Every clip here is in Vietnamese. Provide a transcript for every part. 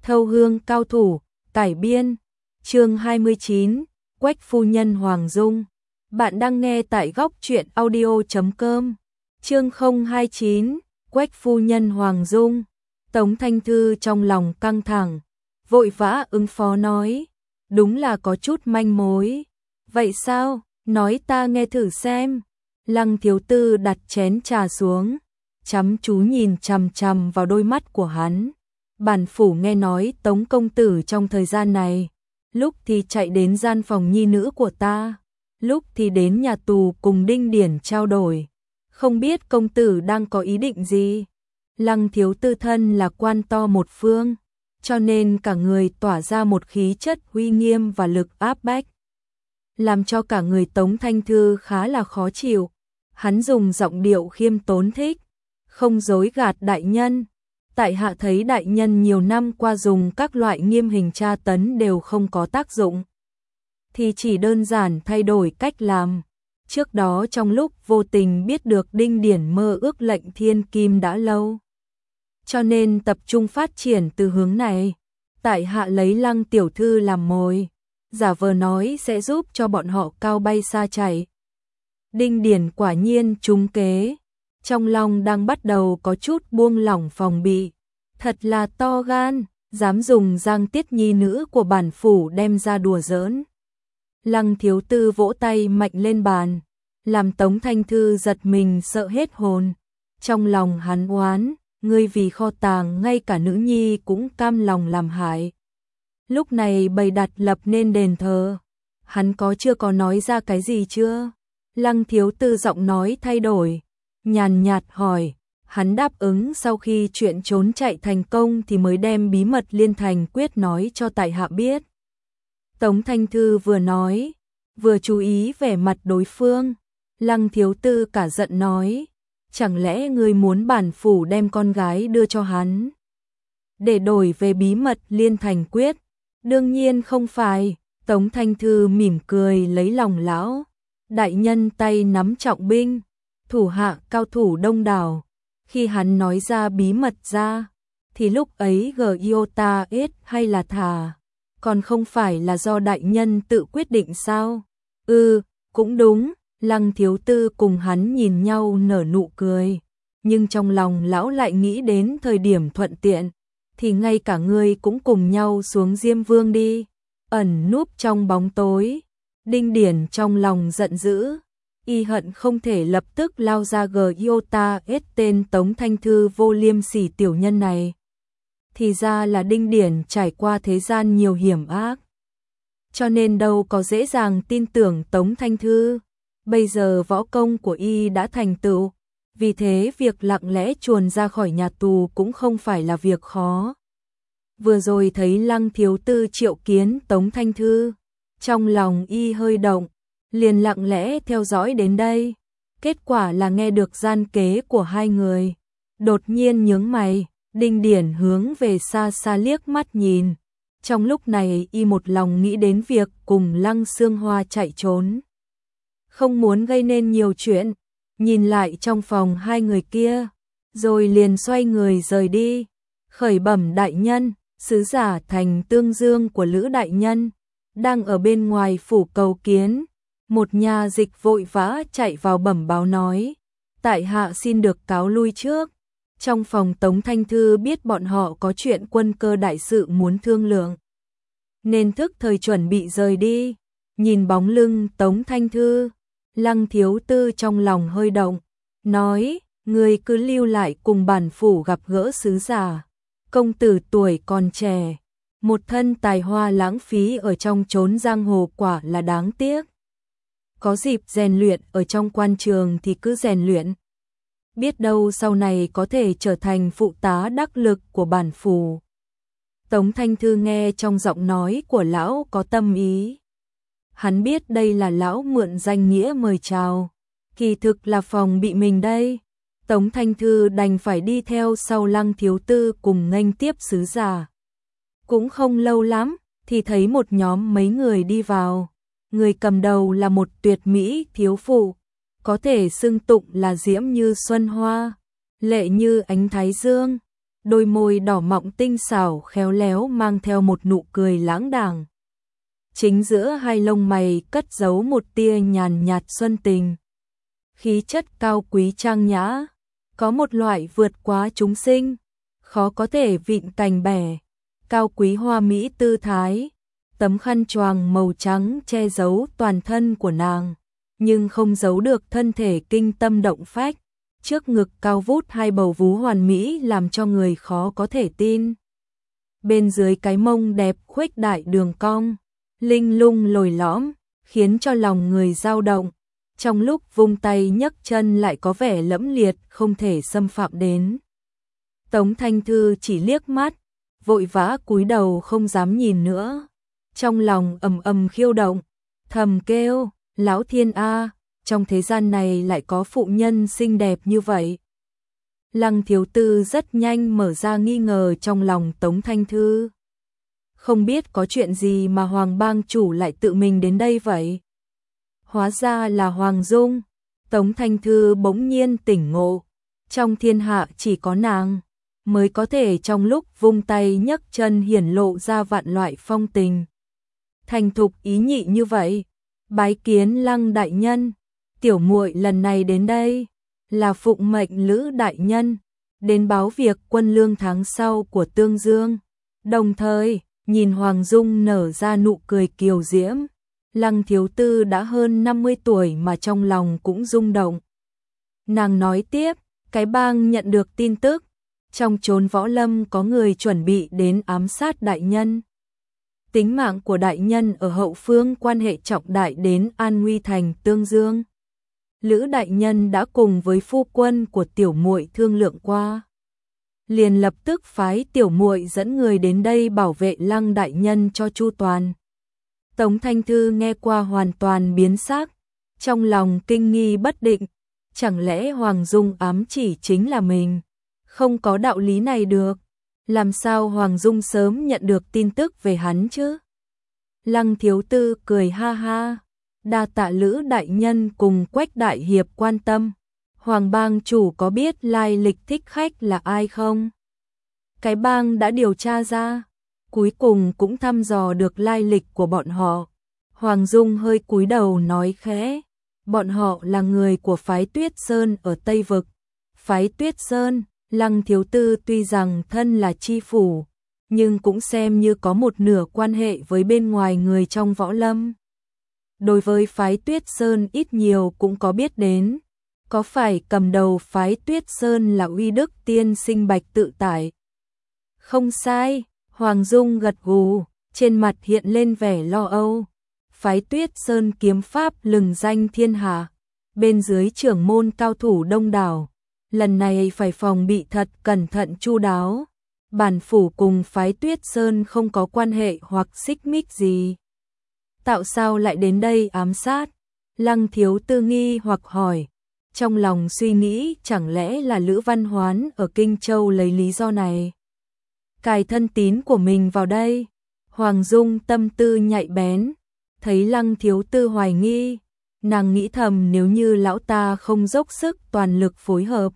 Thâu hương cao thủ, cải biên, chương 29, Quách phu nhân Hoàng Dung. Bạn đang nghe tại góc truyện audio.com. Chương 029, Quách phu nhân Hoàng Dung. Tống Thanh Thư trong lòng căng thẳng, vội vã ứng phó nói, đúng là có chút manh mối. Vậy sao? Nói ta nghe thử xem. Lăng Thiếu Tư đặt chén trà xuống, chăm chú nhìn chằm chằm vào đôi mắt của hắn. Bản phủ nghe nói Tống công tử trong thời gian này, lúc thì chạy đến gian phòng nhi nữ của ta, lúc thì đến nhà tù cùng Đinh Điển trao đổi. Không biết công tử đang có ý định gì? Lăng Thiếu Tư thân là quan to một phương, cho nên cả người tỏa ra một khí chất uy nghiêm và lực áp bách, làm cho cả người Tống Thanh Thư khá là khó chịu. Hắn dùng giọng điệu khiêm tốn thích, không dối gạt đại nhân. Tại hạ thấy đại nhân nhiều năm qua dùng các loại nghiêm hình tra tấn đều không có tác dụng, thì chỉ đơn giản thay đổi cách làm. Trước đó trong lúc vô tình biết được Đinh Điển mơ ước lệnh thiên kim đã lâu, cho nên tập trung phát triển từ hướng này. Tại hạ lấy Lăng tiểu thư làm mồi, giả vờ nói sẽ giúp cho bọn họ cao bay xa chạy. Đinh Điển quả nhiên trúng kế, trong lòng đang bắt đầu có chút buông lỏng phòng bị. Thật là to gan, dám dùng Giang Tiết nhi nữ của bản phủ đem ra đùa giỡn. Lăng Thiếu Tư vỗ tay mạnh lên bàn, làm Tống Thanh Thư giật mình sợ hết hồn. Trong lòng hắn oán, ngươi vì kho tàng ngay cả nữ nhi cũng cam lòng làm hại. Lúc này bày đặt lập nên đền thờ, hắn chưa có nói ra cái gì chưa? Lăng Thiếu Tư giọng nói thay đổi, nhàn nhạt hỏi. Hắn đáp ứng sau khi chuyện trốn chạy thành công thì mới đem bí mật Liên Thành Quyết nói cho tại hạ biết. Tống Thanh Thư vừa nói, vừa chú ý vẻ mặt đối phương. Lăng Thiếu Tư cả giận nói, chẳng lẽ ngươi muốn bản phủ đem con gái đưa cho hắn để đổi về bí mật Liên Thành Quyết? Đương nhiên không phải. Tống Thanh Thư mỉm cười lấy lòng lão. Đại nhân tay nắm trọng binh, thủ hạ cao thủ đông đảo. Khi hắn nói ra bí mật ra, thì lúc ấy Giota ít hay là thà, còn không phải là do đại nhân tự quyết định sao? Cũng đúng. Lăng Thiếu Tư cùng hắn nhìn nhau nở nụ cười, nhưng trong lòng lão lại nghĩ đến thời điểm thuận tiện, thì ngay cả ngươi cũng cùng nhau xuống Diêm Vương đi. Ẩn núp trong bóng tối, Đinh Điển trong lòng giận dữ, y hận không thể lập tức lao ra Giota hết tên Tống Thanh Thư vô liêm sỉ tiểu nhân này. Thì ra là Đinh Điển trải qua thế gian nhiều hiểm ác, cho nên đâu có dễ dàng tin tưởng Tống Thanh Thư. Bây giờ võ công của y đã thành tựu, vì thế việc lặng lẽ chuồn ra khỏi nhà tù cũng không phải là việc khó. Vừa rồi thấy Lăng Thiếu Tư triệu kiến Tống Thanh Thư, trong lòng y hơi động, liền lặng lẽ theo dõi đến đây. Kết quả là nghe được gian kế của hai người, đột nhiên nhướng mày. Đinh Điển hướng về xa xa liếc mắt nhìn. Trong lúc này y một lòng nghĩ đến việc cùng Lăng Xương Hoa chạy trốn, không muốn gây nên nhiều chuyện. Nhìn lại trong phòng hai người kia, rồi liền xoay người rời đi. Khởi bẩm đại nhân, sứ giả thành Tương Dương của Lữ đại nhân đang ở bên ngoài phủ cầu kiến. Một nha dịch vội vã chạy vào bẩm báo nói, tại hạ xin được cáo lui trước. Trong phòng Tống Thanh Thư biết bọn họ có chuyện quân cơ đại sự muốn thương lượng, nên thức thời chuẩn bị rời đi. Nhìn bóng lưng Tống Thanh Thư, Lăng Thiếu Tư trong lòng hơi động, nói, người cứ lưu lại cùng bản phủ gặp gỡ sứ giả. Công tử tuổi còn trẻ, một thân tài hoa lãng phí ở trong chốn giang hồ quả là đáng tiếc. Có dịp rèn luyện ở trong quan trường thì cứ rèn luyện, biết đâu sau này có thể trở thành phụ tá đắc lực của bản phủ. Tống Thanh Thư nghe trong giọng nói của lão có tâm ý. Hắn biết đây là lão mượn danh nghĩa mời chào, kỳ thực là phòng bị mình đây. Tống Thanh Thư đành phải đi theo sau Lăng Thiếu Tư cùng nghênh tiếp sứ giả. Cũng không lâu lắm, thì thấy một nhóm mấy người đi vào. Người cầm đầu là một tuyệt mỹ thiếu phụ, có thể xưng tụng là diễm như xuân hoa, lệ như ánh thái dương. đôi môi đỏ mọng tinh xảo khéo léo mang theo một nụ cười lãng đãng. Chính giữa hai lông mày cất giấu một tia nhàn nhạt xuân tình. Khí chất cao quý trang nhã, có một loại vượt quá chúng sinh, khó có thể vịn cành bẻ, cao quý hoa mỹ tư thái. Tấm khăn choàng màu trắng che giấu toàn thân của nàng, nhưng không giấu được thân thể kinh tâm động phách. Trước ngực cao vút hai bầu vú hoàn mỹ làm cho người khó có thể tin. Bên dưới cái mông đẹp khuếch đại đường cong, linh lung lồi lõm, khiến cho lòng người dao động. Trong lúc vung tay nhấc chân lại có vẻ lẫm liệt không thể xâm phạm đến. Tống Thanh Thư chỉ liếc mắt, vội vã cúi đầu không dám nhìn nữa. Trong lòng ầm ầm khiêu động, thầm kêu, lão thiên a, trong thế gian này lại có phụ nhân xinh đẹp như vậy. Lăng Thiếu Tư rất nhanh mở ra nghi ngờ trong lòng Tống Thanh Thư. Không biết có chuyện gì mà Hoàng bang chủ lại tự mình đến đây vậy? Hóa ra là Hoàng Dung. Tống Thanh Thư bỗng nhiên tỉnh ngộ, trong thiên hạ chỉ có nàng mới có thể trong lúc vung tay nhấc chân hiển lộ ra vạn loại phong tình. Thành thục ý nhị như vậy, bái kiến Lăng đại nhân, tiểu muội lần này đến đây là phụng mệnh Lữ đại nhân đến báo việc quân lương tháng sau của Tương Dương. Đồng thời, nhìn Hoàng Dung nở ra nụ cười kiều diễm, Lăng Thiếu Tư đã hơn 50 tuổi mà trong lòng cũng rung động. Nàng nói tiếp, cái bang nhận được tin tức, trong chốn võ lâm có người chuẩn bị đến ám sát đại nhân. Tính mạng của đại nhân ở hậu phương quan hệ trọng đại đến an nguy thành Tương Dương. Lữ đại nhân đã cùng với phu quân của tiểu muội thương lượng qua, liền lập tức phái tiểu muội dẫn người đến đây bảo vệ Lăng đại nhân cho chu toàn. Tống Thanh Thư nghe qua hoàn toàn biến sắc, trong lòng kinh nghi bất định, chẳng lẽ Hoàng Dung ám chỉ chính là mình? Không có đạo lý này được, làm sao Hoàng Dung sớm nhận được tin tức về hắn chứ? Lăng Thiếu Tư cười ha ha, đa tạ Lữ đại nhân cùng Quách đại hiệp quan tâm. Hoàng bang chủ có biết lai lịch thích khách là ai không? Cái bang đã điều tra ra, cuối cùng cũng thăm dò được lai lịch của bọn họ. Hoàng Dung hơi cúi đầu nói khẽ, bọn họ là người của phái Tuyết Sơn ở Tây Vực. Phái Tuyết Sơn, Lăng Thiếu Tư tuy rằng thân là chi phủ, nhưng cũng xem như có một nửa quan hệ với bên ngoài người trong võ lâm. Đối với phái Tuyết Sơn ít nhiều cũng có biết đến, có phải cầm đầu phái Tuyết Sơn là Uy Đức tiên sinh Bạch Tự Tại? Không sai, Hoàng Dung gật gù, trên mặt hiện lên vẻ lo âu. Phái Tuyết Sơn kiếm pháp lừng danh thiên hạ, bên dưới trưởng môn cao thủ đông đảo, lần này phải phòng bị thật cẩn thận chu đáo. Bản phủ cùng phái Tuyết Sơn không có quan hệ hoặc xích mích gì. Tạo sao lại đến đây ám sát? Lăng Thiếu Tư nghi hoặc hỏi, trong lòng suy nghĩ chẳng lẽ là Lữ Văn Hoán ở Kinh Châu lấy lý do này cài thân tín của mình vào đây. Hoàng Dung tâm tư nhạy bén, thấy Lăng Thiếu Tư hoài nghi, nàng nghĩ thầm nếu như lão ta không dốc sức toàn lực phối hợp,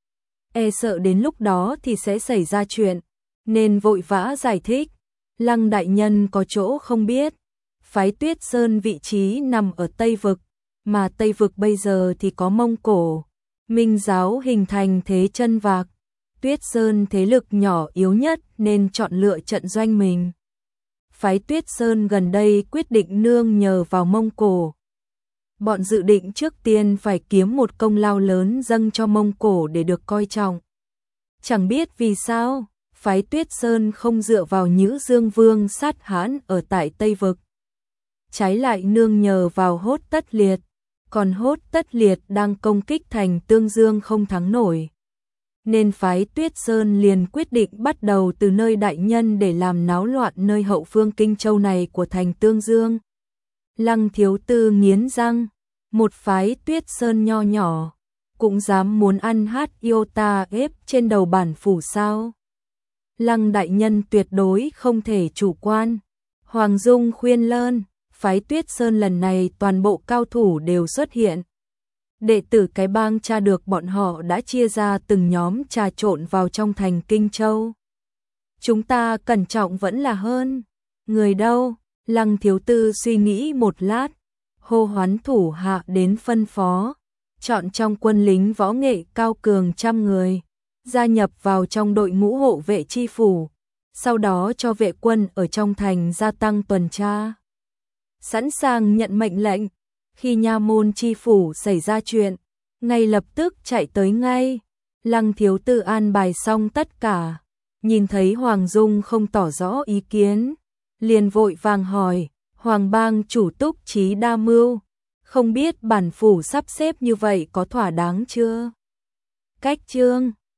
e sợ đến lúc đó thì sẽ xảy ra chuyện, nên vội vã giải thích. Lăng đại nhân có chỗ không biết, phái Tuyết Sơn vị trí nằm ở Tây Vực, mà Tây Vực bây giờ thì có Mông Cổ, Minh giáo hình thành thế chân vạc. Tuyết Sơn thế lực nhỏ yếu nhất nên chọn lựa trận doanh mình. Phái Tuyết Sơn gần đây quyết định nương nhờ vào Mông Cổ. Bọn dự định trước tiên phải kiếm một công lao lớn dâng cho Mông Cổ để được coi trọng. Chẳng biết vì sao, phái Tuyết Sơn không dựa vào Nhữ Dương Vương sát hãn ở tại Tây Vực, trái lại nương nhờ vào Hốt Tất Liệt, còn Hốt Tất Liệt đang công kích thành Tương Dương không thắng nổi. Nên phái Tuyết Sơn liền quyết định bắt đầu từ nơi đại nhân để làm náo loạn nơi hậu phương Kinh Châu này của thành Tương Dương. Lăng Thiếu Tư nghiến răng, một phái Tuyết Sơn nho nhỏ, cũng dám muốn ăn hát iota ép trên đầu bản phủ sao? Lăng đại nhân tuyệt đối không thể chủ quan. Hoàng Dung khuyên lơn, phái Tuyết Sơn lần này toàn bộ cao thủ đều xuất hiện. Đệ tử cái bang tra được bọn họ đã chia ra từng nhóm trà trộn vào trong thành Kinh Châu. Chúng ta cẩn trọng vẫn là hơn. Người đâu? Lăng Thiếu Tư suy nghĩ một lát, hô hoán thủ hạ đến phân phó, chọn trong quân lính võ nghệ cao cường 100 người, gia nhập vào trong đội ngũ hộ vệ chi phủ, sau đó cho vệ quân ở trong thành gia tăng tuần tra. Sẵn sàng nhận mệnh lệnh, khi nha môn chi phủ xảy ra chuyện, ngay lập tức chạy tới ngay. Lăng Thiếu Tư an bài xong tất cả, nhìn thấy Hoàng Dung không tỏ rõ ý kiến, liền vội vàng hỏi, Hoàng bang chủ túc trí đa mưu, không biết bản phủ sắp xếp như vậy có thỏa đáng chưa? Cách chương